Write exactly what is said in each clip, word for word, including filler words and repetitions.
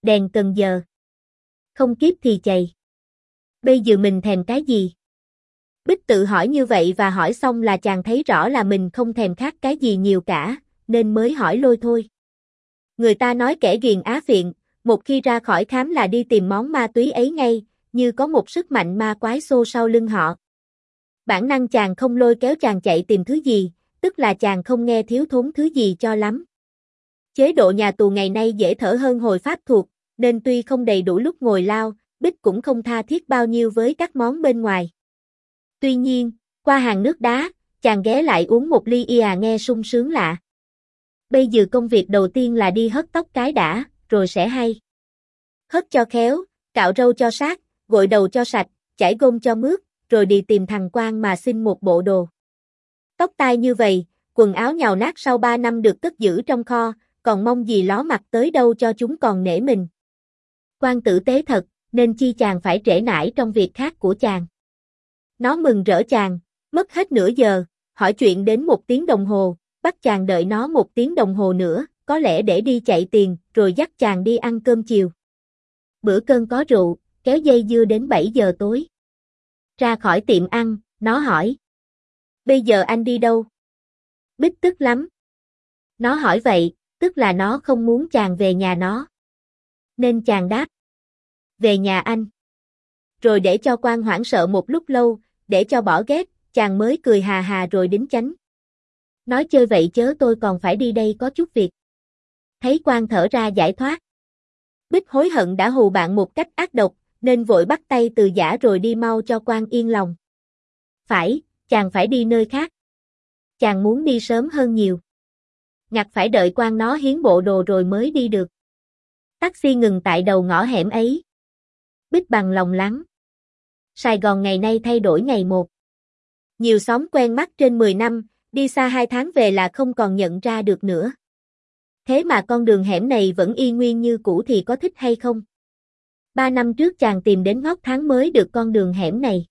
Đèn cần giờ. Không kiếp thì chày. Bây giờ mình thèm cái gì? Bích tự hỏi như vậy và hỏi xong là chàng thấy rõ là mình không thèm khát cái gì nhiều cả, nên mới hỏi lôi thôi. Người ta nói kẻ ghiền á phiện, một khi ra khỏi khám là đi tìm món ma túy ấy ngay, như có một sức mạnh ma quái xô sau lưng họ. Bản năng chàng không lôi kéo chàng chạy tìm thứ gì, tức là chàng không nghe thiếu thốn thứ gì cho lắm. Chế độ nhà tù ngày nay dễ thở hơn hồi pháp thuộc, nên tuy không đầy đủ lúc ngồi lao, Bích cũng không tha thiết bao nhiêu với các món bên ngoài. Tuy nhiên, qua hàng nước đá, chàng ghé lại uống một ly ia nghe sung sướng lạ. Bây giờ công việc đầu tiên là đi hớt tóc cái đã, rồi sẽ hay. Hớt cho khéo, cạo râu cho sát, gội đầu cho sạch, chải gôm cho mướt, rồi đi tìm thằng Quang mà xin một bộ đồ. Tóc tai như vậy, quần áo nhàu nát sau ba năm được cất giữ trong kho, còn mong gì ló mặt tới đâu cho chúng còn nể mình. Quang tử tế thật, nên chi chàng phải trễ nải trong việc khác của chàng. Nó mừng rỡ chàng, mất hết nửa giờ, hỏi chuyện đến một tiếng đồng hồ, bắt chàng đợi nó một tiếng đồng hồ nữa, có lẽ để đi chạy tiền, rồi dắt chàng đi ăn cơm chiều. Bữa cơm có rượu, kéo dây dưa đến bảy giờ tối. Ra khỏi tiệm ăn, nó hỏi. Bây giờ anh đi đâu? Bích tức lắm. Nó hỏi vậy, tức là nó không muốn chàng về nhà nó. Nên chàng đáp. Về nhà anh. Rồi để cho Quang hoảng sợ một lúc lâu, để cho bỏ ghét, chàng mới cười hà hà rồi đính chánh. Nói chơi vậy chớ tôi còn phải đi đây có chút việc. Thấy Quang thở ra giải thoát. Bích hối hận đã hù bạn một cách ác độc, nên vội bắt tay từ giã rồi đi mau cho Quang yên lòng. Phải, chàng phải đi nơi khác. Chàng muốn đi sớm hơn nhiều. Ngặt phải đợi Quang nó hiến bộ đồ rồi mới đi được. Taxi ngừng tại đầu ngõ hẻm ấy. Bích bằng lòng lắng. Sài Gòn ngày nay thay đổi ngày một. Nhiều xóm quen mắt trên mười năm, đi xa hai tháng về là không còn nhận ra được nữa. Thế mà con đường hẻm này vẫn y nguyên như cũ thì có thích hay không? Ba năm trước chàng tìm đến ngóc tháng mới được con đường hẻm này.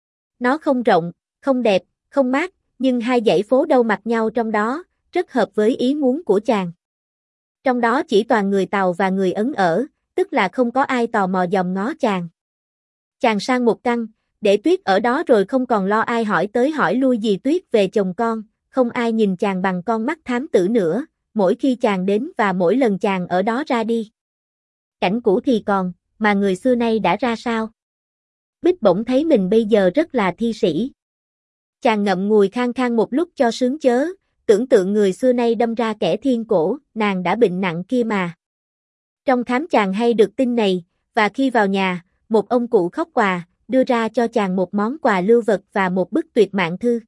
Nó không rộng, không đẹp, không mát, nhưng hai dãy phố đâu mặt nhau trong đó, rất hợp với ý muốn của chàng. Trong đó chỉ toàn người Tàu và người Ấn ở, tức là không có ai tò mò dòm ngó chàng. Chàng sang một căn, để Tuyết ở đó rồi không còn lo ai hỏi tới hỏi lui gì Tuyết về chồng con, không ai nhìn chàng bằng con mắt thám tử nữa, mỗi khi chàng đến và mỗi lần chàng ở đó ra đi. Cảnh cũ thì còn, mà người xưa nay đã ra sao? Bích bỗng thấy mình bây giờ rất là thi sĩ. Chàng ngậm ngùi khang khang một lúc cho sướng chớ, tưởng tượng người xưa nay đâm ra kẻ thiên cổ, nàng đã bệnh nặng kia mà. Trong khám chàng hay được tin này, và khi vào nhà, một ông cụ khóc quà, đưa ra cho chàng một món quà lưu vật và một bức tuyệt mạng thư.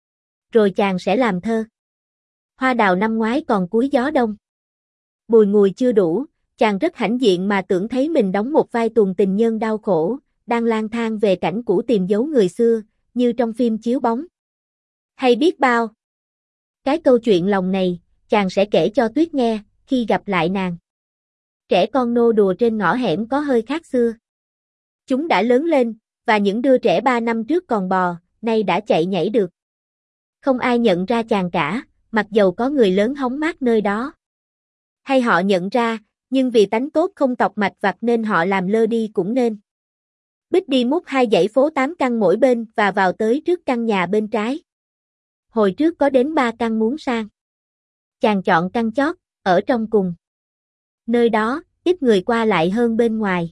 Rồi chàng sẽ làm thơ. Hoa đào năm ngoái còn cuối gió đông. Bùi ngùi chưa đủ, chàng rất hãnh diện mà tưởng thấy mình đóng một vai tuồng tình nhân đau khổ, đang lang thang về cảnh cũ tìm dấu người xưa, như trong phim chiếu bóng. Hay biết bao. Cái câu chuyện lòng này, chàng sẽ kể cho Tuyết nghe, khi gặp lại nàng. Trẻ con nô đùa trên ngõ hẻm có hơi khác xưa. Chúng đã lớn lên, và những đứa trẻ ba năm trước còn bò, nay đã chạy nhảy được. Không ai nhận ra chàng cả, mặc dầu có người lớn hóng mát nơi đó. Hay họ nhận ra, nhưng vì tánh tốt không tọc mạch vặt nên họ làm lơ đi cũng nên. Bích đi múc hai dãy phố tám căn mỗi bên và vào tới trước căn nhà bên trái. Hồi trước có đến ba căn muốn sang. Chàng chọn căn chót, ở trong cùng. Nơi đó, ít người qua lại hơn bên ngoài.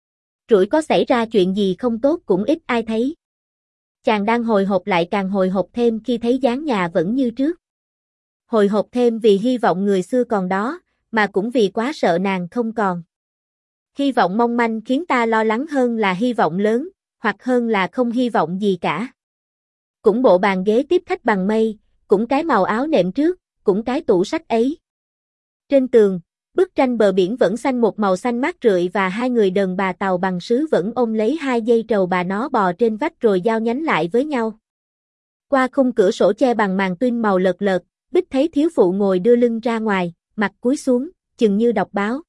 Rủi có xảy ra chuyện gì không tốt cũng ít ai thấy. Chàng đang hồi hộp lại càng hồi hộp thêm khi thấy dáng nhà vẫn như trước. Hồi hộp thêm vì hy vọng người xưa còn đó, mà cũng vì quá sợ nàng không còn. Hy vọng mong manh khiến ta lo lắng hơn là hy vọng lớn, hoặc hơn là không hy vọng gì cả. Cũng bộ bàn ghế tiếp khách bằng mây, cũng cái màu áo nệm trước, cũng cái tủ sách ấy. Trên tường, bức tranh bờ biển vẫn xanh một màu xanh mát rượi và hai người đàn bà Tàu bằng sứ vẫn ôm lấy hai dây trầu bà nó bò trên vách rồi giao nhánh lại với nhau. Qua khung cửa sổ che bằng màn tuyên màu lợt lợt, Bích thấy thiếu phụ ngồi đưa lưng ra ngoài, mặt cúi xuống, chừng như đọc báo.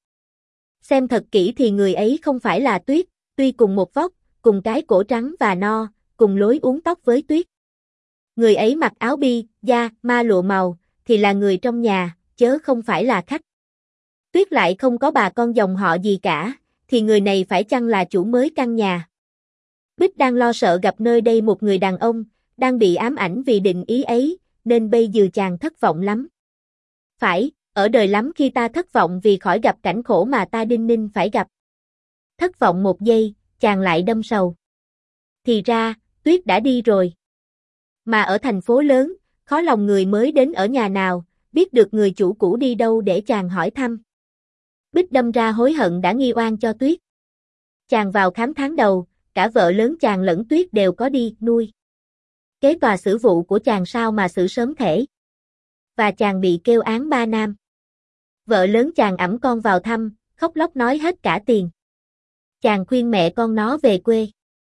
Xem thật kỹ thì người ấy không phải là Tuyết, tuy cùng một vóc, cùng cái cổ trắng và no, cùng lối uốn tóc với Tuyết. Người ấy mặc áo bi, da, ma lụa màu, thì là người trong nhà, chớ không phải là khách. Tuyết lại không có bà con dòng họ gì cả, thì người này phải chăng là chủ mới căn nhà? Bích đang lo sợ gặp nơi đây một người đàn ông, đang bị ám ảnh vì định ý ấy, nên bây giờ chàng thất vọng lắm. Phải, ở đời lắm khi ta thất vọng vì khỏi gặp cảnh khổ mà ta đinh ninh phải gặp. Thất vọng một giây, chàng lại đâm sầu. Thì ra, Tuyết đã đi rồi. Mà ở thành phố lớn, khó lòng người mới đến ở nhà nào, biết được người chủ cũ đi đâu để chàng hỏi thăm. Bích đâm ra hối hận đã nghi oan cho Tuyết. Chàng vào khám tháng đầu, cả vợ lớn chàng lẫn Tuyết đều có đi nuôi. Kế tòa xử vụ của chàng sao mà xử sớm thể. Và chàng bị kêu án ba năm. Vợ lớn chàng ẵm con vào thăm, khóc lóc nói hết cả tiền. Chàng khuyên mẹ con nó về quê.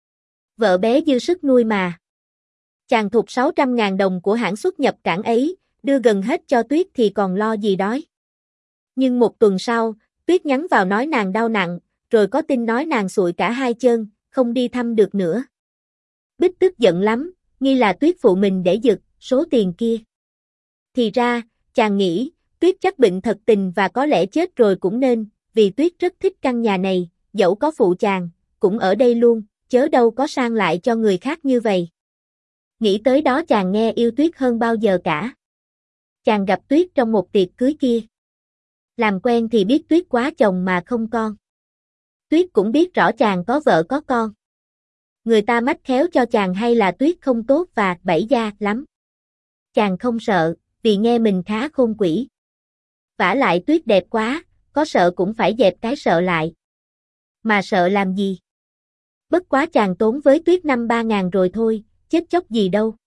Vợ bé dư sức nuôi mà. Chàng thụt sáu trăm ngàn đồng của hãng xuất nhập cảng ấy, đưa gần hết cho Tuyết thì còn lo gì đói. Nhưng một tuần sau, Tuyết nhắn vào nói nàng đau nặng, rồi có tin nói nàng sụi cả hai chân, không đi thăm được nữa. Bích tức giận lắm, nghi là Tuyết phụ mình để giật số tiền kia. Thì ra, chàng nghĩ, Tuyết chắc bệnh thật tình và có lẽ chết rồi cũng nên, vì Tuyết rất thích căn nhà này, dẫu có phụ chàng, cũng ở đây luôn, chớ đâu có sang lại cho người khác như vậy. Nghĩ tới đó chàng nghe yêu Tuyết hơn bao giờ cả. Chàng gặp Tuyết trong một tiệc cưới kia. Làm quen thì biết Tuyết quá chồng mà không con. Tuyết cũng biết rõ chàng có vợ có con. Người ta mách khéo cho chàng hay là Tuyết không tốt và bẫy da lắm. Chàng không sợ, vì nghe mình khá khôn quỷ. Vả lại Tuyết đẹp quá, có sợ cũng phải dẹp cái sợ lại. Mà sợ làm gì? Bất quá chàng tốn với Tuyết năm ba ngàn rồi thôi, chết chóc gì đâu.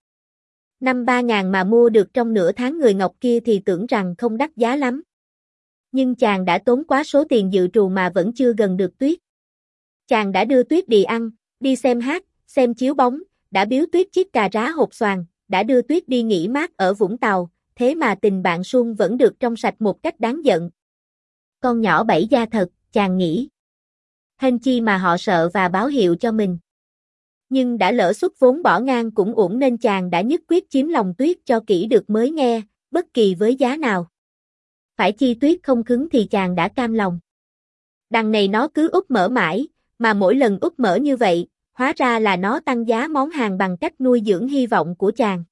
Năm ba ngàn mà mua được trong nửa tháng người ngọc kia thì tưởng rằng không đắt giá lắm. Nhưng chàng đã tốn quá số tiền dự trù mà vẫn chưa gần được Tuyết. Chàng đã đưa Tuyết đi ăn, đi xem hát, xem chiếu bóng, đã biếu Tuyết chiếc cà rá hột xoàn, đã đưa Tuyết đi nghỉ mát ở Vũng Tàu, thế mà tình bạn suông vẫn được trong sạch một cách đáng giận. Con nhỏ bẫy da thật, chàng nghĩ. Hên chi mà họ sợ và báo hiệu cho mình. Nhưng đã lỡ xuất vốn bỏ ngang cũng uổng nên chàng đã nhất quyết chiếm lòng Tuyết cho kỹ được mới nghe, bất kỳ với giá nào. Phải chi Tuyết không cứng thì chàng đã cam lòng. Đằng này nó cứ úp mở mãi, mà mỗi lần úp mở như vậy, hóa ra là nó tăng giá món hàng bằng cách nuôi dưỡng hy vọng của chàng.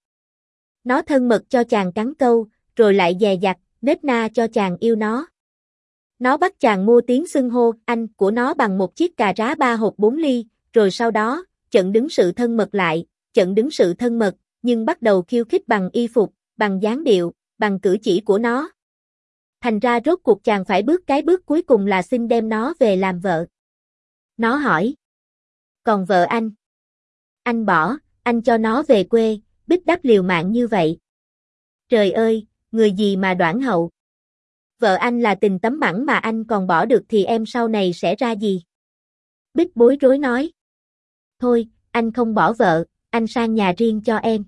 Nó thân mật cho chàng cắn câu, rồi lại dè dặt, nết na cho chàng yêu nó. Nó bắt chàng mua tiếng xưng hô anh của nó bằng một chiếc cà rá ba hộp bốn ly, rồi sau đó, chận đứng sự thân mật lại, chận đứng sự thân mật, nhưng bắt đầu khiêu khích bằng y phục, bằng dáng điệu, bằng cử chỉ của nó. Thành ra rốt cuộc chàng phải bước cái bước cuối cùng là xin đem nó về làm vợ. Nó hỏi. Còn vợ anh? Anh bỏ, anh cho nó về quê, Bích đáp liều mạng như vậy. Trời ơi, người gì mà đoản hậu. Vợ anh là tình tấm bẵng mà anh còn bỏ được thì em sau này sẽ ra gì? Bích bối rối nói. Thôi, anh không bỏ vợ, anh sang nhà riêng cho em.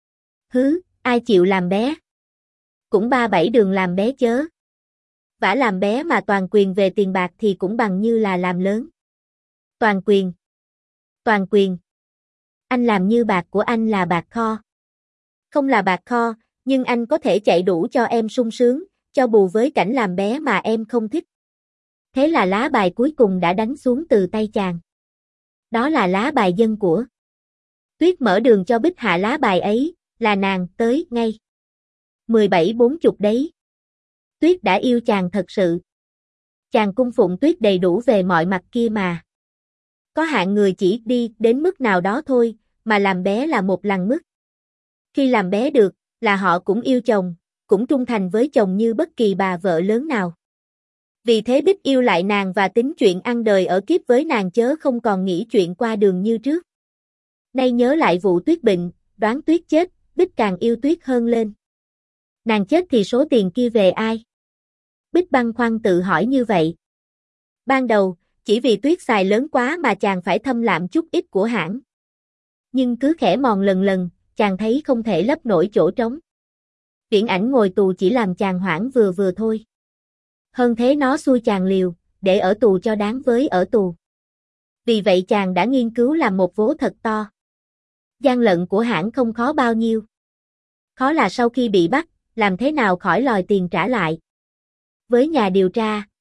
Hứ, ai chịu làm bé? Cũng ba bảy đường làm bé chớ. Vả làm bé mà toàn quyền về tiền bạc thì cũng bằng như là làm lớn. Toàn quyền. Toàn quyền. Anh làm như bạc của anh là bạc kho. Không là bạc kho, nhưng anh có thể chạy đủ cho em sung sướng, cho bù với cảnh làm bé mà em không thích. Thế là lá bài cuối cùng đã đánh xuống từ tay chàng. Đó là lá bài dân của. Tuyết mở đường cho Bích hạ lá bài ấy, là nàng tới ngay. mười bảy bốn chục đấy. Tuyết đã yêu chàng thật sự. Chàng cung phụng Tuyết đầy đủ về mọi mặt kia mà. Có hạng người chỉ đi đến mức nào đó thôi, mà làm bé là một lần mức. Khi làm bé được, là họ cũng yêu chồng, cũng trung thành với chồng như bất kỳ bà vợ lớn nào. Vì thế Bích yêu lại nàng và tính chuyện ăn đời ở kiếp với nàng chớ không còn nghĩ chuyện qua đường như trước. Nay nhớ lại vụ Tuyết bệnh, đoán Tuyết chết, Bích càng yêu Tuyết hơn lên. Nàng chết thì số tiền kia về ai? Bích băn khoăn tự hỏi như vậy. Ban đầu, chỉ vì Tuyết xài lớn quá mà chàng phải thâm lạm chút ít của hãng. Nhưng cứ khẽ mòn lần lần, chàng thấy không thể lấp nổi chỗ trống. Viễn Ảnh ngồi tù chỉ làm chàng hoảng vừa vừa thôi. Hơn thế nó xui chàng liều, để ở tù cho đáng với ở tù. Vì vậy chàng đã nghiên cứu làm một vố thật to. Gian lận của hãng không khó bao nhiêu. Khó là sau khi bị bắt, làm thế nào khỏi lòi tiền trả lại. Với nhà điều tra,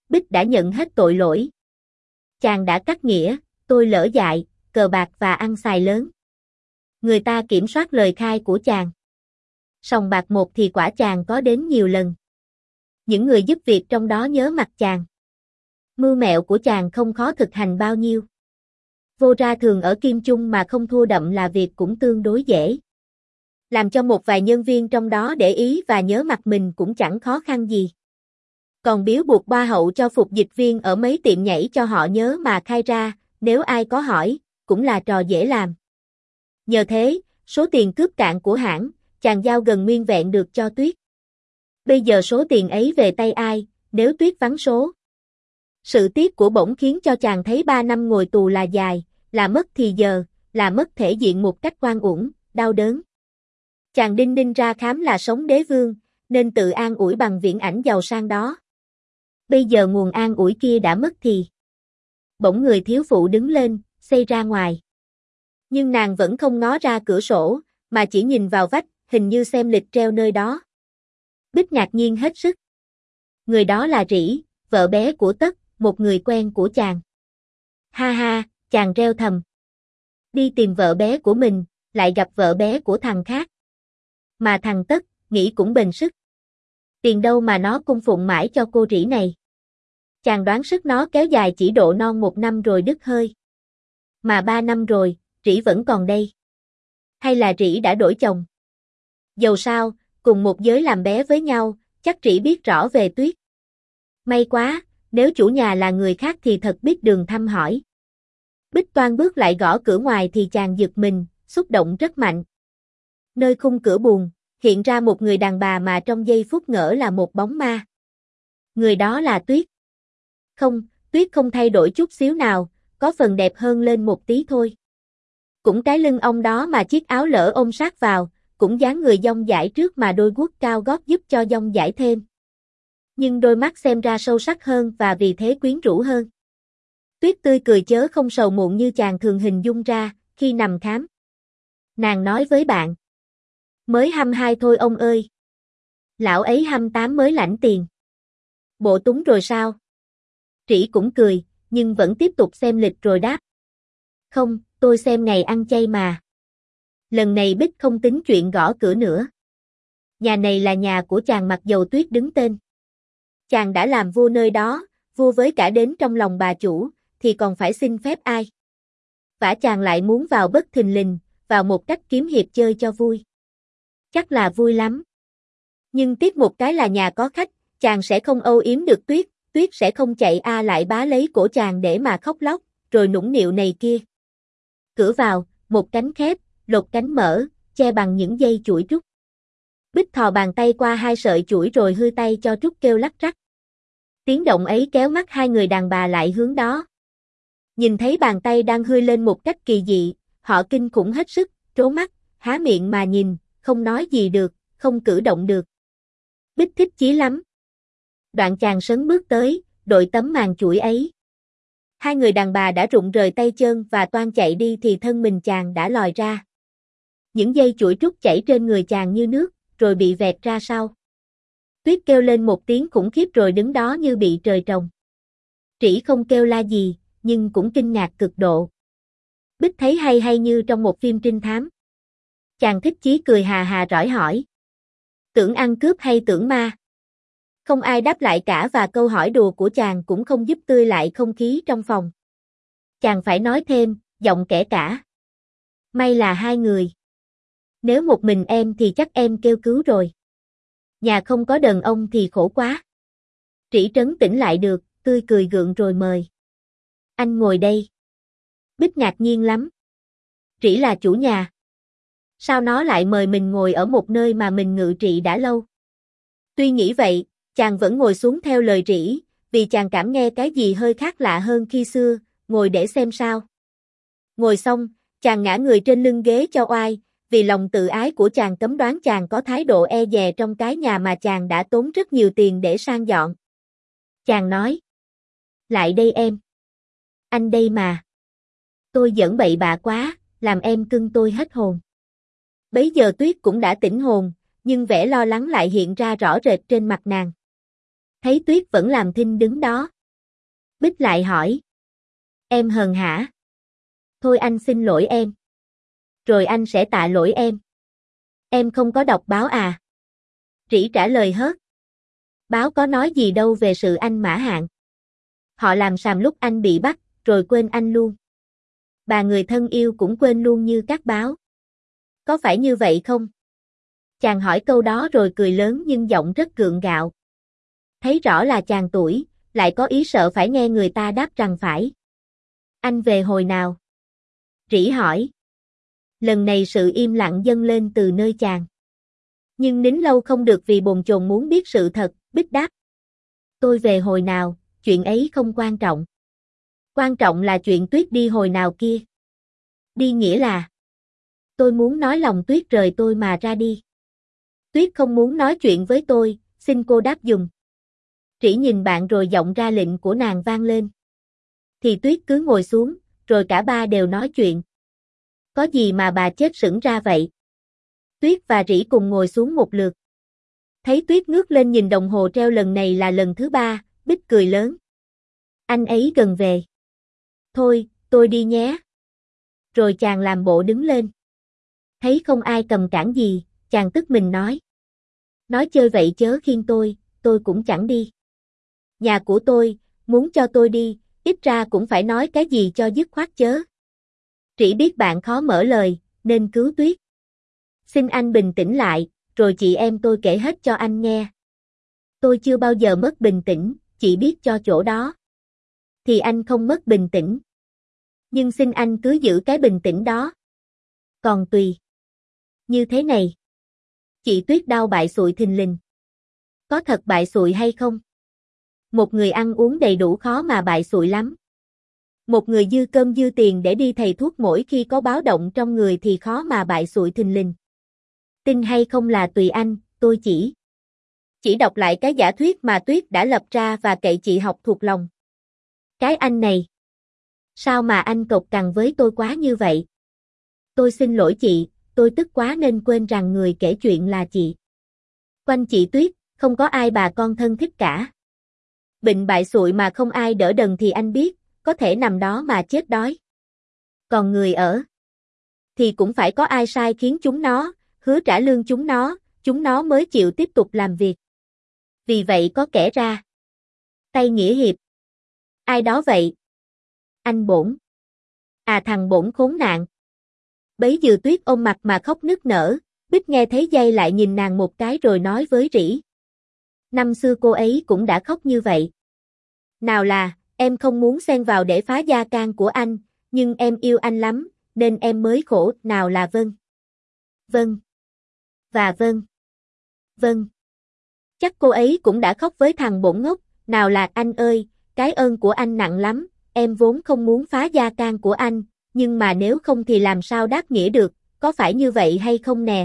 Bích đã nhận hết tội lỗi. Chàng đã cắt nghĩa, tôi lỡ dại, cờ bạc và ăn xài lớn. Người ta kiểm soát lời khai của chàng. Sòng bạc một thì quả chàng có đến nhiều lần. Những người giúp việc trong đó nhớ mặt chàng. Mưu mẹo của chàng không khó thực hành bao nhiêu. Vô ra thường ở Kim Chung mà không thua đậm là việc cũng tương đối dễ. Làm cho một vài nhân viên trong đó để ý và nhớ mặt mình cũng chẳng khó khăn gì. Còn biếu buộc ba hậu cho phục dịch viên ở mấy tiệm nhảy cho họ nhớ mà khai ra, nếu ai có hỏi, cũng là trò dễ làm. Nhờ thế, số tiền cướp cạn của hãng, chàng giao gần nguyên vẹn được cho Tuyết. Bây giờ số tiền ấy về tay ai, nếu Tuyết vắng số. Sự tiếc của bỗng khiến cho chàng thấy ba năm ngồi tù là dài, là mất thì giờ, là mất thể diện một cách oan uổng, đau đớn. Chàng đinh đinh ra khám là sống đế vương, nên tự an ủi bằng viễn ảnh giàu sang đó. Bây giờ nguồn an ủi kia đã mất thì. Bỗng người thiếu phụ đứng lên, xây ra ngoài. Nhưng nàng vẫn không ngó ra cửa sổ, mà chỉ nhìn vào vách, hình như xem lịch treo nơi đó. Bích ngạc nhiên hết sức. Người đó là Rỉ, vợ bé của Tất, một người quen của chàng. Ha ha, chàng reo thầm. Đi tìm vợ bé của mình, lại gặp vợ bé của thằng khác. Mà thằng Tất, nghĩ cũng bền sức. Tiền đâu mà nó cung phụng mãi cho cô Rỉ này. Chàng đoán sức nó kéo dài chỉ độ non một năm rồi đứt hơi. Mà ba năm rồi, Rỉ vẫn còn đây. Hay là Rỉ đã đổi chồng? Dầu sao, cùng một giới làm bé với nhau, chắc Rỉ biết rõ về Tuyết. May quá, nếu chủ nhà là người khác thì thật biết đường thăm hỏi. Bích Toan bước lại gõ cửa ngoài thì chàng giật mình, xúc động rất mạnh. Nơi khung cửa buồng, hiện ra một người đàn bà mà trong giây phút ngỡ là một bóng ma. Người đó là Tuyết. Không, Tuyết không thay đổi chút xíu nào, có phần đẹp hơn lên một tí thôi. Cũng cái lưng ong đó mà chiếc áo lỡ ôm sát vào, cũng dáng người dong dãi trước mà đôi guốc cao gót giúp cho dong dãi thêm. Nhưng đôi mắt xem ra sâu sắc hơn và vì thế quyến rũ hơn. Tuyết tươi cười chớ không sầu muộn như chàng thường hình dung ra, khi nằm khám. Nàng nói với bạn. Mới hăm hai thôi ông ơi. Lão ấy hăm tám mới lãnh tiền. Bộ túng rồi sao? Rỉ cũng cười, nhưng vẫn tiếp tục xem lịch rồi đáp. Không, tôi xem ngày ăn chay mà. Lần này Bích không tính chuyện gõ cửa nữa. Nhà này là nhà của chàng mặc dầu Tuyết đứng tên. Chàng đã làm vua nơi đó, vua với cả đến trong lòng bà chủ, thì còn phải xin phép ai. Vả chàng lại muốn vào bất thình lình, vào một cách kiếm hiệp chơi cho vui. Chắc là vui lắm. Nhưng tiếc một cái là nhà có khách, chàng sẽ không âu yếm được Tuyết, Tuyết sẽ không chạy a lại bá lấy cổ chàng để mà khóc lóc, rồi nũng nịu này kia. Cửa vào, một cánh khép, lột cánh mở, che bằng những dây chuỗi trúc. Bích thò bàn tay qua hai sợi chuỗi rồi hư tay cho trúc kêu lắc rắc. Tiếng động ấy kéo mắt hai người đàn bà lại hướng đó. Nhìn thấy bàn tay đang hư lên một cách kỳ dị, họ kinh khủng hết sức, trố mắt, há miệng mà nhìn, không nói gì được, không cử động được. Bích thích chí lắm. Đoạn chàng sấn bước tới, đội tấm màn chuỗi ấy. Hai người đàn bà đã rụng rời tay chân và toan chạy đi thì thân mình chàng đã lòi ra. Những dây chuỗi trúc chảy trên người chàng như nước, rồi bị vẹt ra sau. Tuyết kêu lên một tiếng khủng khiếp rồi đứng đó như bị trời trồng. Rỉ không kêu la gì, nhưng cũng kinh ngạc cực độ. Bích thấy hay hay như trong một phim trinh thám. Chàng thích chí cười hà hà rỏi hỏi. Tưởng ăn cướp hay tưởng ma? Không ai đáp lại cả và câu hỏi đùa của chàng cũng không giúp tươi lại không khí trong phòng. Chàng phải nói thêm, giọng kẻ cả. May là hai người. Nếu một mình em thì chắc em kêu cứu rồi. Nhà không có đàn ông thì khổ quá. Rỉ trấn tĩnh lại được, tươi cười gượng rồi mời. Anh ngồi đây. Bích ngạc nhiên lắm. Rỉ là chủ nhà. Sao nó lại mời mình ngồi ở một nơi mà mình ngự trị đã lâu? Tuy nghĩ vậy, chàng vẫn ngồi xuống theo lời Rỉ, vì chàng cảm nghe cái gì hơi khác lạ hơn khi xưa, ngồi để xem sao. Ngồi xong, chàng ngã người trên lưng ghế cho oai, vì lòng tự ái của chàng cấm đoán chàng có thái độ e dè trong cái nhà mà chàng đã tốn rất nhiều tiền để sang dọn. Chàng nói. Lại đây em. Anh đây mà. Tôi giỡn bậy bạ quá, làm em cưng tôi hết hồn. Bấy giờ Tuyết cũng đã tỉnh hồn, nhưng vẻ lo lắng lại hiện ra rõ rệt trên mặt nàng. Thấy Tuyết vẫn làm thinh đứng đó. Bích lại hỏi. Em hờn hả? Thôi anh xin lỗi em. Rồi anh sẽ tạ lỗi em. Em không có đọc báo à? Rỉ trả lời hớt. Báo có nói gì đâu về sự anh Mã Hạn. Họ làm sàm lúc anh bị bắt, rồi quên anh luôn. Bà người thân yêu cũng quên luôn như các báo. Có phải như vậy không? Chàng hỏi câu đó rồi cười lớn nhưng giọng rất gượng gạo. Thấy rõ là chàng tuổi, lại có ý sợ phải nghe người ta đáp rằng phải. Anh về hồi nào? Rỉ hỏi. Lần này sự im lặng dâng lên từ nơi chàng. Nhưng nín lâu không được vì bồn chồn muốn biết sự thật, Bích đáp. Tôi về hồi nào, chuyện ấy không quan trọng. Quan trọng là chuyện Tuyết đi hồi nào kia. Đi nghĩa là. Tôi muốn nói lòng Tuyết rời tôi mà ra đi. Tuyết không muốn nói chuyện với tôi, xin cô đáp giùm. Rỉ nhìn bạn rồi giọng ra lệnh của nàng vang lên. Thì Tuyết cứ ngồi xuống, rồi cả ba đều nói chuyện. Có gì mà bà chết sững ra vậy? Tuyết và Rỉ cùng ngồi xuống một lượt. Thấy Tuyết ngước lên nhìn đồng hồ treo lần này là lần thứ ba, Bích cười lớn. Anh ấy gần về. Thôi, tôi đi nhé. Rồi chàng làm bộ đứng lên. Thấy không ai cầm cản gì, chàng tức mình nói. Nói chơi vậy chớ khiêng tôi, tôi cũng chẳng đi. Nhà của tôi, muốn cho tôi đi, ít ra cũng phải nói cái gì cho dứt khoát chớ. Rỉ biết bạn khó mở lời, nên cứu Tuyết. Xin anh bình tĩnh lại, rồi chị em tôi kể hết cho anh nghe. Tôi chưa bao giờ mất bình tĩnh, chị biết cho chỗ đó. Thì anh không mất bình tĩnh. Nhưng xin anh cứ giữ cái bình tĩnh đó. Còn tùy. Như thế này. Chị Tuyết đau bại sụi thình lình. Có thật bại sụi hay không? Một người ăn uống đầy đủ khó mà bại sụi lắm. Một người dư cơm dư tiền để đi thầy thuốc mỗi khi có báo động trong người thì khó mà bại sụi thình lình. Tin hay không là tùy anh, tôi chỉ. Chỉ đọc lại cái giả thuyết mà Tuyết đã lập ra và cậy chị học thuộc lòng. Cái anh này. Sao mà anh cộc cằn với tôi quá như vậy? Tôi xin lỗi chị, tôi tức quá nên quên rằng người kể chuyện là chị. Quanh chị Tuyết, không có ai bà con thân thích cả. Bệnh bại sụi mà không ai đỡ đần thì anh biết, có thể nằm đó mà chết đói. Còn người ở, thì cũng phải có ai sai khiến chúng nó, hứa trả lương chúng nó, chúng nó mới chịu tiếp tục làm việc. Vì vậy có kẻ ra tay nghĩa hiệp. Ai đó vậy? Anh Bổn. À thằng Bổn khốn nạn. Bấy giờ Tuyết ôm mặt mà khóc nức nở, Bích nghe thấy dây lại nhìn nàng một cái rồi nói với Rỉ. Năm xưa cô ấy cũng đã khóc như vậy. Nào là, em không muốn xen vào để phá gia can của anh, nhưng em yêu anh lắm, nên em mới khổ, nào là vâng. Vâng. Và vâng. Vâng. Chắc cô ấy cũng đã khóc với thằng Bổn ngốc, nào là anh ơi, cái ơn của anh nặng lắm, em vốn không muốn phá gia can của anh, nhưng mà nếu không thì làm sao đáp nghĩa được, có phải như vậy hay không nè?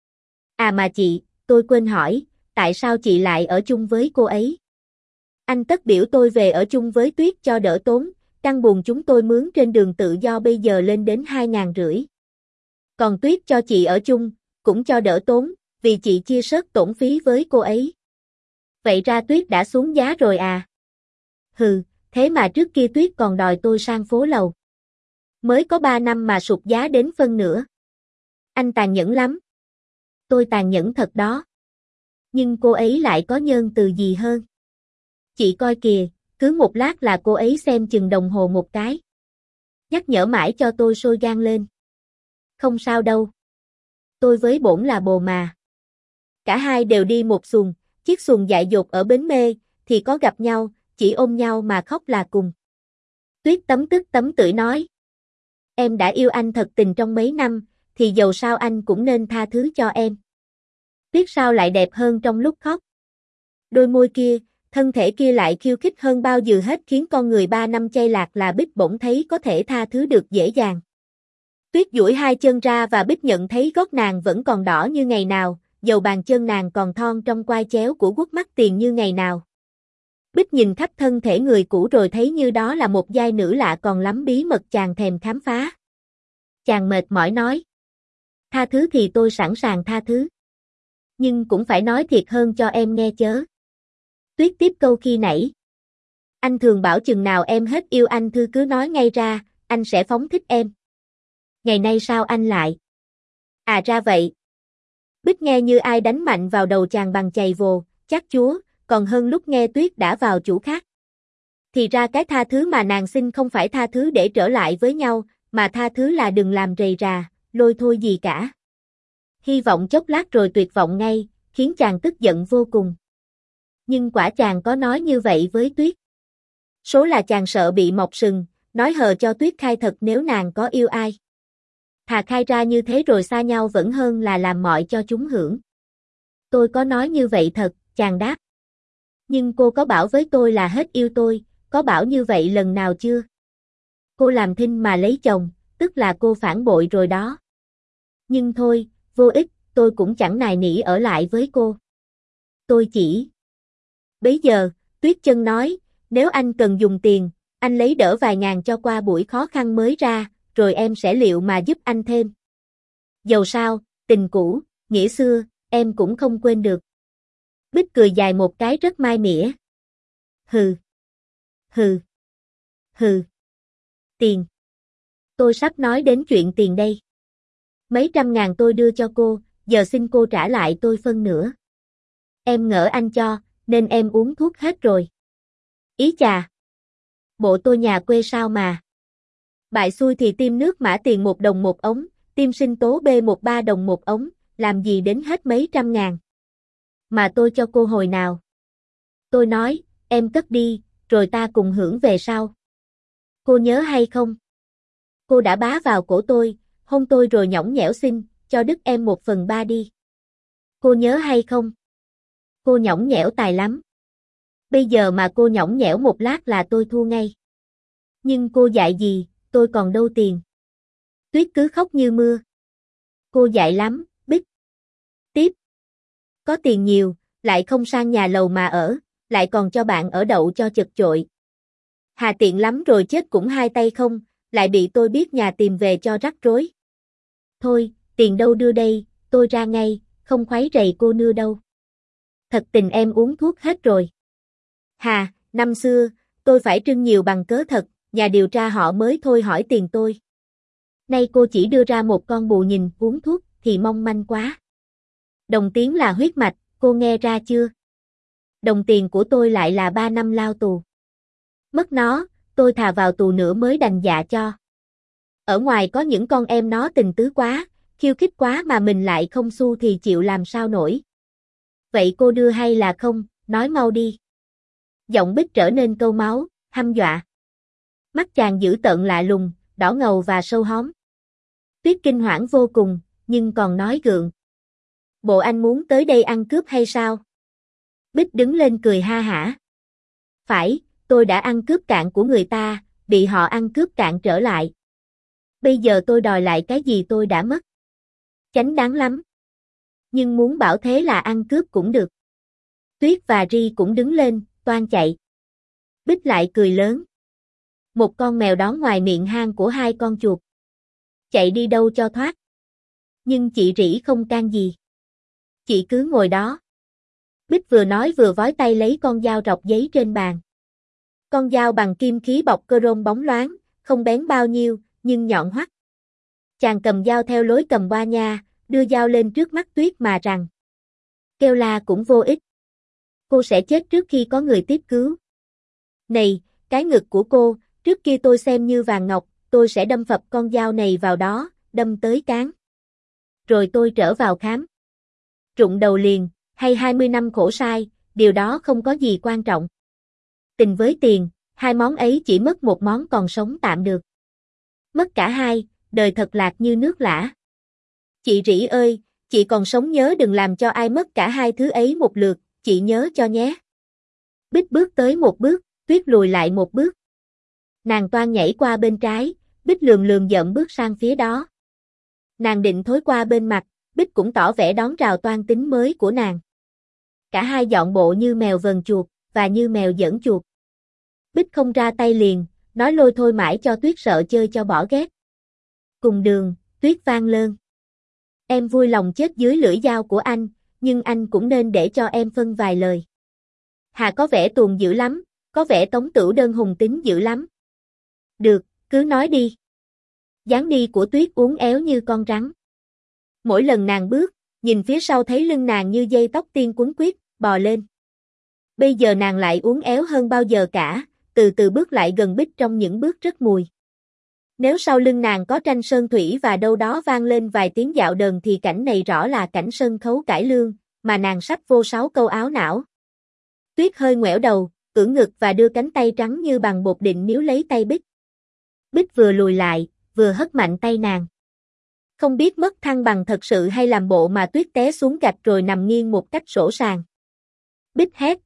À mà chị, tôi quên hỏi, tại sao chị lại ở chung với cô ấy? Anh tất biểu tôi về ở chung với Tuyết cho đỡ tốn, căn buồng chúng tôi mướn trên đường Tự Do bây giờ lên đến hai ngàn rưỡi. Còn Tuyết cho chị ở chung, cũng cho đỡ tốn, vì chị chia sớt tổn phí với cô ấy. Vậy ra Tuyết đã xuống giá rồi à? Hừ, thế mà trước kia Tuyết còn đòi tôi sang phố lầu. Mới có ba năm mà sụt giá đến phân nửa. Anh tàn nhẫn lắm. Tôi tàn nhẫn thật đó. Nhưng cô ấy lại có nhân từ gì hơn. Chị coi kìa, cứ một lát là cô ấy xem chừng đồng hồ một cái. Nhắc nhở mãi cho tôi sôi gan lên. Không sao đâu. Tôi với Bổn là bồ mà. Cả hai đều đi một xuồng, chiếc xuồng dại dột ở bến Mê, thì có gặp nhau, chỉ ôm nhau mà khóc là cùng. Tuyết tấm tức tấm tưởi nói. Em đã yêu anh thật tình trong mấy năm, thì dầu sao anh cũng nên tha thứ cho em. Tuyết sao lại đẹp hơn trong lúc khóc. Đôi môi kia, thân thể kia lại khiêu khích hơn bao giờ hết khiến con người ba năm chay lạc là Bích bỗng thấy có thể tha thứ được dễ dàng. Tuyết duỗi hai chân ra và Bích nhận thấy gót nàng vẫn còn đỏ như ngày nào, dầu bàn chân nàng còn thon trong quai chéo của guốc mắt tiền như ngày nào. Bích nhìn khắp thân thể người cũ rồi thấy như đó là một giai nữ lạ còn lắm bí mật chàng thèm khám phá. Chàng mệt mỏi nói. Tha thứ thì tôi sẵn sàng tha thứ. Nhưng cũng phải nói thiệt hơn cho em nghe chớ. Tuyết tiếp câu khi nãy. Anh thường bảo chừng nào em hết yêu anh Thư cứ nói ngay ra, anh sẽ phóng thích em. Ngày nay sao anh lại? À ra vậy. Bích nghe như ai đánh mạnh vào đầu chàng bằng chày vồ, chắc chúa, còn hơn lúc nghe Tuyết đã vào chủ khác. Thì ra cái tha thứ mà nàng xin không phải tha thứ để trở lại với nhau, mà tha thứ là đừng làm rầy rà, lôi thôi gì cả. Hy vọng chốc lát rồi tuyệt vọng ngay, khiến chàng tức giận vô cùng. Nhưng quả chàng có nói như vậy với Tuyết. Số là chàng sợ bị mọc sừng, nói hờ cho Tuyết khai thật nếu nàng có yêu ai. Thà khai ra như thế rồi xa nhau vẫn hơn là làm mọi cho chúng hưởng. Tôi có nói như vậy thật, chàng đáp. Nhưng cô có bảo với tôi là hết yêu tôi, có bảo như vậy lần nào chưa? Cô làm thinh mà lấy chồng, tức là cô phản bội rồi đó. Nhưng thôi, vô ích, tôi cũng chẳng nài nỉ ở lại với cô. Tôi chỉ... Bấy giờ, Tuyết Chân nói, nếu anh cần dùng tiền, anh lấy đỡ vài ngàn cho qua buổi khó khăn mới ra, rồi em sẽ liệu mà giúp anh thêm. Dầu sao, tình cũ, nghĩa xưa, em cũng không quên được. Bích cười dài một cái rất mai mỉa. Hừ. Hừ. Hừ. Tiền. Tôi sắp nói đến chuyện tiền đây. Mấy trăm ngàn tôi đưa cho cô, giờ xin cô trả lại tôi phân nửa. Em ngỡ anh cho, nên em uống thuốc hết rồi. Ý chà. Bộ tôi nhà quê sao mà. Bại xui thì tiêm nước mã tiền một đồng một ống, tiêm sinh tố B một ba đồng một ống, làm gì đến hết mấy trăm ngàn. Mà tôi cho cô hồi nào. Tôi nói, em cất đi, rồi ta cùng hưởng về sau. Cô nhớ hay không? Cô đã bá vào cổ tôi, hôn tôi rồi nhõng nhẽo xin, cho đứt em một phần ba đi. Cô nhớ hay không? Cô nhõng nhẽo tài lắm. Bây giờ mà cô nhõng nhẽo một lát là tôi thua ngay. Nhưng cô dạy gì, tôi còn đâu tiền. Tuyết cứ khóc như mưa. Cô dạy lắm, Bích. Tiếp. Có tiền nhiều, lại không sang nhà lầu mà ở, lại còn cho bạn ở đậu cho chật chội. Hà tiện lắm rồi chết cũng hai tay không, lại bị tôi biết nhà tìm về cho rắc rối. Thôi, tiền đâu đưa đây, tôi ra ngay, không khuấy rầy cô nưa đâu. Thật tình em uống thuốc hết rồi. Hà, năm xưa, tôi phải trưng nhiều bằng cớ thật, nhà điều tra họ mới thôi hỏi tiền tôi. Nay cô chỉ đưa ra một con bù nhìn uống thuốc thì mong manh quá. Đồng tiền là huyết mạch, cô nghe ra chưa? Đồng tiền của tôi lại là ba năm lao tù. Mất nó, tôi thà vào tù nữa mới đành dạ cho. Ở ngoài có những con em nó tình tứ quá, khiêu khích quá mà mình lại không xu thì chịu làm sao nổi. Vậy cô đưa hay là không, nói mau đi. Giọng Bích trở nên câu máu, hăm dọa. Mắt chàng dữ tợn lạ lùng, đỏ ngầu và sâu hóm. Tuyết kinh hoảng vô cùng, nhưng còn nói gượng. Bộ anh muốn tới đây ăn cướp hay sao? Bích đứng lên cười ha hả. Phải, tôi đã ăn cướp cạn của người ta, bị họ ăn cướp cạn trở lại. Bây giờ tôi đòi lại cái gì tôi đã mất. Chánh đáng lắm. Nhưng muốn bảo thế là ăn cướp cũng được. Tuyết và Ri cũng đứng lên, toan chạy. Bích lại cười lớn. Một con mèo đón ngoài miệng hang của hai con chuột. Chạy đi đâu cho thoát. Nhưng chị Rỉ không can gì. Chị cứ ngồi đó. Bích vừa nói vừa vói tay lấy con dao rọc giấy trên bàn. Con dao bằng kim khí bọc cơ rôn bóng loáng, không bén bao nhiêu, nhưng nhọn hoắt. Chàng cầm dao theo lối cầm ba nha, đưa dao lên trước mắt Tuyết mà rằng. Kêu la cũng vô ích. Cô sẽ chết trước khi có người tiếp cứu. Này, cái ngực của cô, trước kia tôi xem như vàng ngọc, tôi sẽ đâm phập con dao này vào đó, đâm tới cán. Rồi tôi trở vào khám. Rụng đầu liền, hay hai mươi năm khổ sai, điều đó không có gì quan trọng. Tình với tiền, hai món ấy chỉ mất một món còn sống tạm được. Mất cả hai, đời thật lạc như nước lã. Chị Rỉ ơi, chị còn sống nhớ đừng làm cho ai mất cả hai thứ ấy một lượt, chị nhớ cho nhé. Bích bước tới một bước, Tuyết lùi lại một bước. Nàng toan nhảy qua bên trái, Bích lườm lườm giận bước sang phía đó. Nàng định thối qua bên mặt, Bích cũng tỏ vẻ đón rào toan tính mới của nàng. Cả hai dọn bộ như mèo vờn chuột, và như mèo dẫn chuột. Bích không ra tay liền, nói lôi thôi mãi cho Tuyết sợ chơi cho bỏ ghét. Cùng đường, Tuyết vang lơn. Em vui lòng chết dưới lưỡi dao của anh, nhưng anh cũng nên để cho em phân vài lời. Hà có vẻ tuồn dữ lắm, có vẻ Tống Tửu Đơn hùng tính dữ lắm. Được, cứ nói đi. Dáng đi của Tuyết uốn éo như con rắn. Mỗi lần nàng bước, nhìn phía sau thấy lưng nàng như dây tóc tiên quấn quýt, bò lên. Bây giờ nàng lại uốn éo hơn bao giờ cả, từ từ bước lại gần Bích trong những bước rất mùi. Nếu sau lưng nàng có tranh sơn thủy và đâu đó vang lên vài tiếng dạo đờn thì cảnh này rõ là cảnh sân khấu cải lương, mà nàng sắp vô sáu câu áo não. Tuyết hơi ngoẻo đầu, ưỡn ngực và đưa cánh tay trắng như bằng bột định níu lấy tay Bích. Bích vừa lùi lại, vừa hất mạnh tay nàng. Không biết mất thăng bằng thật sự hay làm bộ mà Tuyết té xuống gạch rồi nằm nghiêng một cách sỗ sàng. Bích hét.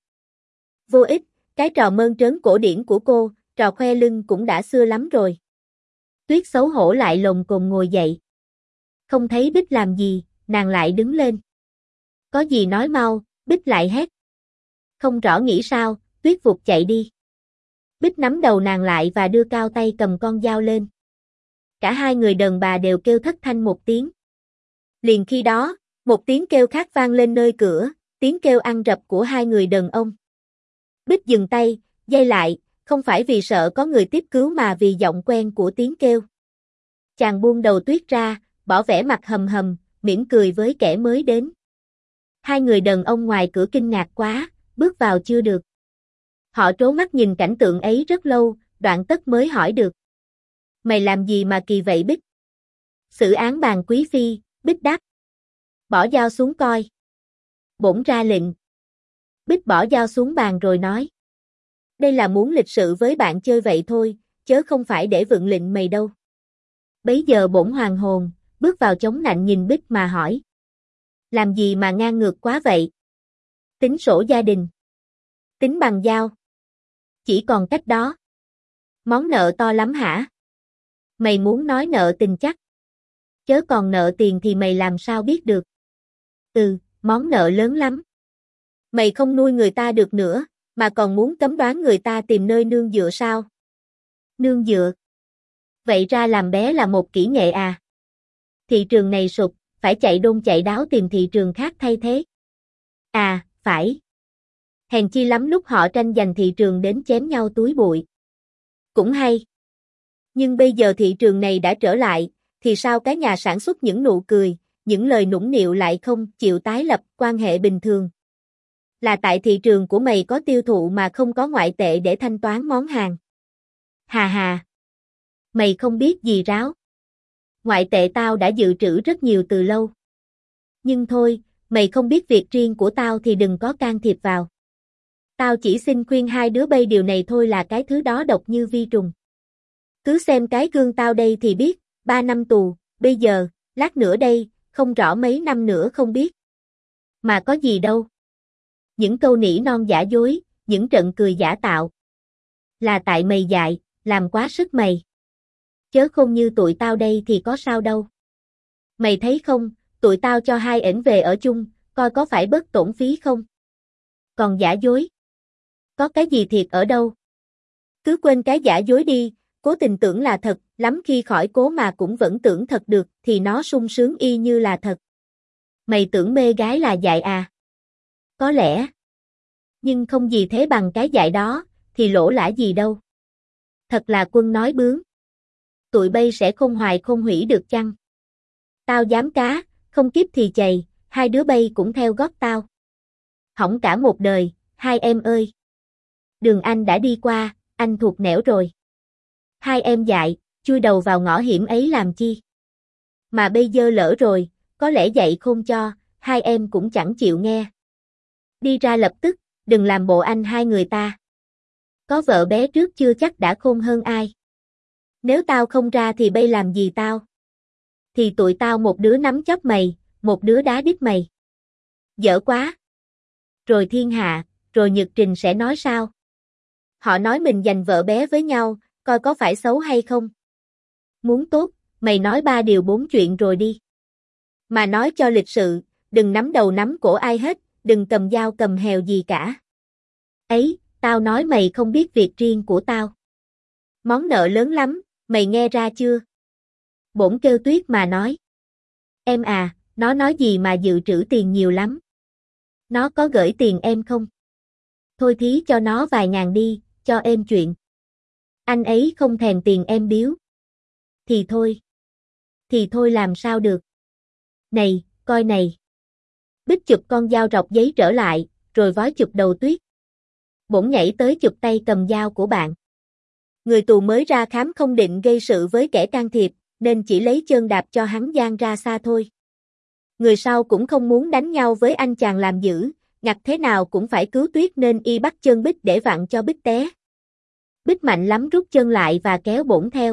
Vô ích, cái trò mơn trớn cổ điển của cô, trò khoe lưng cũng đã xưa lắm rồi. Tuyết xấu hổ lại lồm cồm ngồi dậy. Không thấy Bích làm gì, nàng lại đứng lên. Có gì nói mau, Bích lại hét. Không rõ nghĩ sao, Tuyết vụt chạy đi. Bích nắm đầu nàng lại và đưa cao tay cầm con dao lên. Cả hai người đàn bà đều kêu thất thanh một tiếng. Liền khi đó, một tiếng kêu khác vang lên nơi cửa, tiếng kêu ăn rập của hai người đàn ông. Bích dừng tay, giây lại, không phải vì sợ có người tiếp cứu mà vì giọng quen của tiếng kêu. Chàng buông đầu Tuyết ra, bỏ vẻ mặt hầm hầm, mỉm cười với kẻ mới đến. Hai người đàn ông ngoài cửa kinh ngạc quá, bước vào chưa được. Họ trố mắt nhìn cảnh tượng ấy rất lâu, đoạn tất mới hỏi được. Mày làm gì mà kỳ vậy Bích? Xử án bàn quý phi, Bích đáp. Bỏ dao xuống coi. Bổn ra lệnh. Bích bỏ dao xuống bàn rồi nói. Đây là muốn lịch sự với bạn chơi vậy thôi, chớ không phải để vựng lệnh mày đâu. Bấy giờ bổn hoàng hồn, bước vào chống nạnh nhìn Bích mà hỏi. Làm gì mà ngang ngược quá vậy? Tính sổ gia đình. Tính bằng dao. Chỉ còn cách đó. Món nợ to lắm hả? Mày muốn nói nợ tình chắc. Chớ còn nợ tiền thì mày làm sao biết được. Ừ, món nợ lớn lắm. Mày không nuôi người ta được nữa, mà còn muốn cấm đoán người ta tìm nơi nương dựa sao? Nương dựa? Vậy ra làm bé là một kỹ nghệ à? Thị trường này sụp, phải chạy đôn chạy đáo tìm thị trường khác thay thế. À, phải. Hèn chi lắm lúc họ tranh giành thị trường đến chém nhau túi bụi. Cũng hay. Nhưng bây giờ thị trường này đã trở lại, thì sao cái nhà sản xuất những nụ cười, những lời nũng nịu lại không chịu tái lập quan hệ bình thường? Là tại thị trường của mày có tiêu thụ mà không có ngoại tệ để thanh toán món hàng. Hà hà. Mày không biết gì ráo. Ngoại tệ tao đã dự trữ rất nhiều từ lâu. Nhưng thôi, mày không biết việc riêng của tao thì đừng có can thiệp vào. Tao chỉ xin khuyên hai đứa bay điều này thôi, là cái thứ đó độc như vi trùng. Cứ xem cái gương tao đây thì biết, ba năm tù, bây giờ, lát nữa đây, không rõ mấy năm nữa không biết. Mà có gì đâu. Những câu nỉ non giả dối, những trận cười giả tạo. Là tại mày dại, làm quá sức mày. Chớ không như tụi tao đây thì có sao đâu. Mày thấy không, tụi tao cho hai ẻn về ở chung, coi có phải bớt tổn phí không? Còn giả dối? Có cái gì thiệt ở đâu? Cứ quên cái giả dối đi, cố tình tưởng là thật, lắm khi khỏi cố mà cũng vẫn tưởng thật được, thì nó sung sướng y như là thật. Mày tưởng mê gái là dại à? Có lẽ. Nhưng không gì thế bằng cái dại đó, thì lỗ lã gì đâu. Thật là quân nói bướng. Tụi bay sẽ không hoài không hủy được chăng? Tao dám cá, không kiếp thì chày, hai đứa bay cũng theo gót tao. Hỏng cả một đời, hai em ơi. Đường anh đã đi qua, anh thuộc nẻo rồi. Hai em dại, chui đầu vào ngõ hiểm ấy làm chi? Mà bây giờ lỡ rồi, có lẽ dạy khôn cho, hai em cũng chẳng chịu nghe. Đi ra lập tức, đừng làm bộ anh hai người ta. Có vợ bé trước chưa chắc đã khôn hơn ai. Nếu tao không ra thì bây làm gì tao? Thì tụi tao một đứa nắm chóp mày, một đứa đá đít mày. Dở quá. Rồi thiên hạ, rồi Nhật Trình sẽ nói sao? Họ nói mình giành vợ bé với nhau, coi có phải xấu hay không? Muốn tốt, mày nói ba điều bốn chuyện rồi đi. Mà nói cho lịch sự, đừng nắm đầu nắm cổ ai hết, đừng cầm dao cầm hèo gì cả. Ấy, tao nói mày không biết việc riêng của tao. Món nợ lớn lắm, mày nghe ra chưa? Bổn kêu Tuyết mà nói. Em à, nó nói gì mà dự trữ tiền nhiều lắm. Nó có gửi tiền em không? Thôi thí cho nó vài ngàn đi, cho êm chuyện. Anh ấy không thèm tiền em biếu. Thì thôi. Thì thôi làm sao được. Này, coi này. Bích chụp con dao rọc giấy trở lại, rồi vói chụp đầu Tuyết. Bỗng nhảy tới chụp tay cầm dao của bạn. Người tù mới ra khám không định gây sự với kẻ can thiệp, nên chỉ lấy chân đạp cho hắn giang ra xa thôi. Người sau cũng không muốn đánh nhau với anh chàng làm dữ, ngặt thế nào cũng phải cứu Tuyết nên y bắt chân Bích để vặn cho Bích té. Bích mạnh lắm rút chân lại và kéo bổng theo.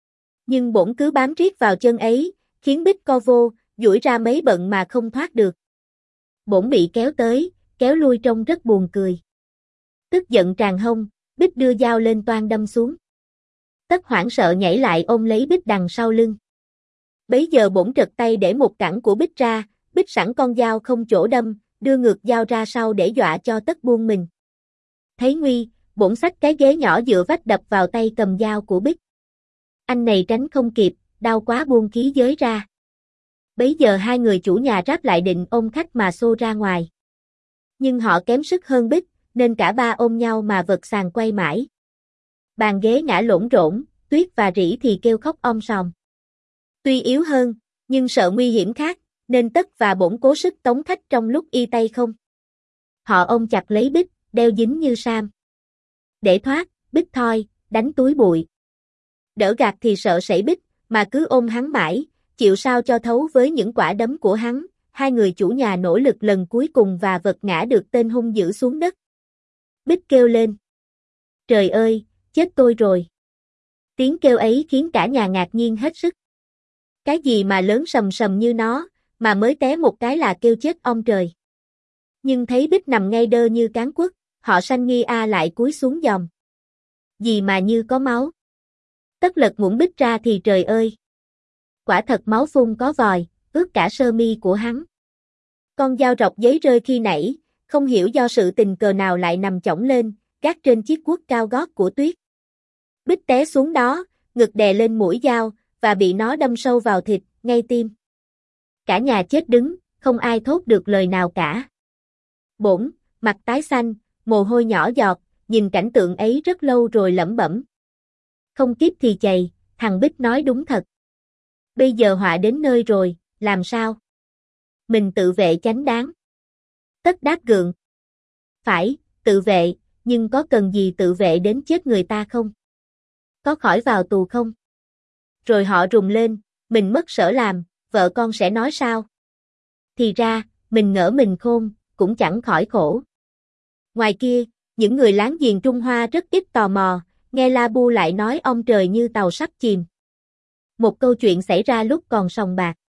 Nhưng bổng cứ bám riết vào chân ấy, khiến Bích co vô, duỗi ra mấy bận mà không thoát được. Bổng bị kéo tới, kéo lui trông rất buồn cười. Tức giận tràn hông, Bích đưa dao lên toan đâm xuống. Tất hoảng sợ nhảy lại ôm lấy Bích đằng sau lưng. Bấy giờ bổng trật tay để một cẳng của Bích ra, Bích sẵn con dao không chỗ đâm, đưa ngược dao ra sau để dọa cho Tất buông mình. Thấy nguy, bổng xách cái ghế nhỏ dựa vách đập vào tay cầm dao của Bích. Anh này tránh không kịp, đau quá buông khí giới ra. Bấy giờ hai người chủ nhà ráp lại định ôm khách mà xô ra ngoài. Nhưng họ kém sức hơn Bích, nên cả ba ôm nhau mà vật sàn quay mãi. Bàn ghế ngã lỗn rỗn, Tuyết và Rỉ thì kêu khóc om sòm. Tuy yếu hơn, nhưng sợ nguy hiểm khác, nên Tất và Bổng cố sức tống khách trong lúc y tay không. Họ ôm chặt lấy Bích, đeo dính như sam. Để thoát, Bích thoi, đánh túi bụi. Đỡ gạt thì sợ sẩy Bích, mà cứ ôm hắn mãi, chịu sao cho thấu với những quả đấm của hắn. Hai người chủ nhà nỗ lực lần cuối cùng và vật ngã được tên hung dữ xuống đất. Bích kêu lên. Trời ơi, chết tôi rồi. Tiếng kêu ấy khiến cả nhà ngạc nhiên hết sức. Cái gì mà lớn sầm sầm như nó, mà mới té một cái là kêu chết ông trời. Nhưng thấy Bích nằm ngay đơ như cán quất, họ sanh nghi a lại cúi xuống dòm. Gì mà như có máu. Tất lật muỗng Bích ra thì trời ơi. Quả thật máu phun có vòi, ướt cả sơ mi của hắn. Con dao rọc giấy rơi khi nãy, không hiểu do sự tình cờ nào lại nằm chỏng lên, gác trên chiếc guốc cao gót của Tuyết. Bích té xuống đó, ngực đè lên mũi dao, và bị nó đâm sâu vào thịt, ngay tim. Cả nhà chết đứng, không ai thốt được lời nào cả. Bổng, mặt tái xanh, mồ hôi nhỏ giọt, nhìn cảnh tượng ấy rất lâu rồi lẩm bẩm. Không kiếp thì chày, thằng Bích nói đúng thật. Bây giờ họa đến nơi rồi, làm sao? Mình tự vệ chánh đáng. Tất đáp gượng. Phải, tự vệ, nhưng có cần gì tự vệ đến chết người ta không? Có khỏi vào tù không? Rồi họ rùng lên, mình mất sở làm, vợ con sẽ nói sao? Thì ra, mình ngỡ mình khôn, cũng chẳng khỏi khổ. Ngoài kia, những người láng giềng Trung Hoa rất ít tò mò, nghe La Bu lại nói ông trời như tàu sắp chìm. Một câu chuyện xảy ra lúc còn sòng bạc.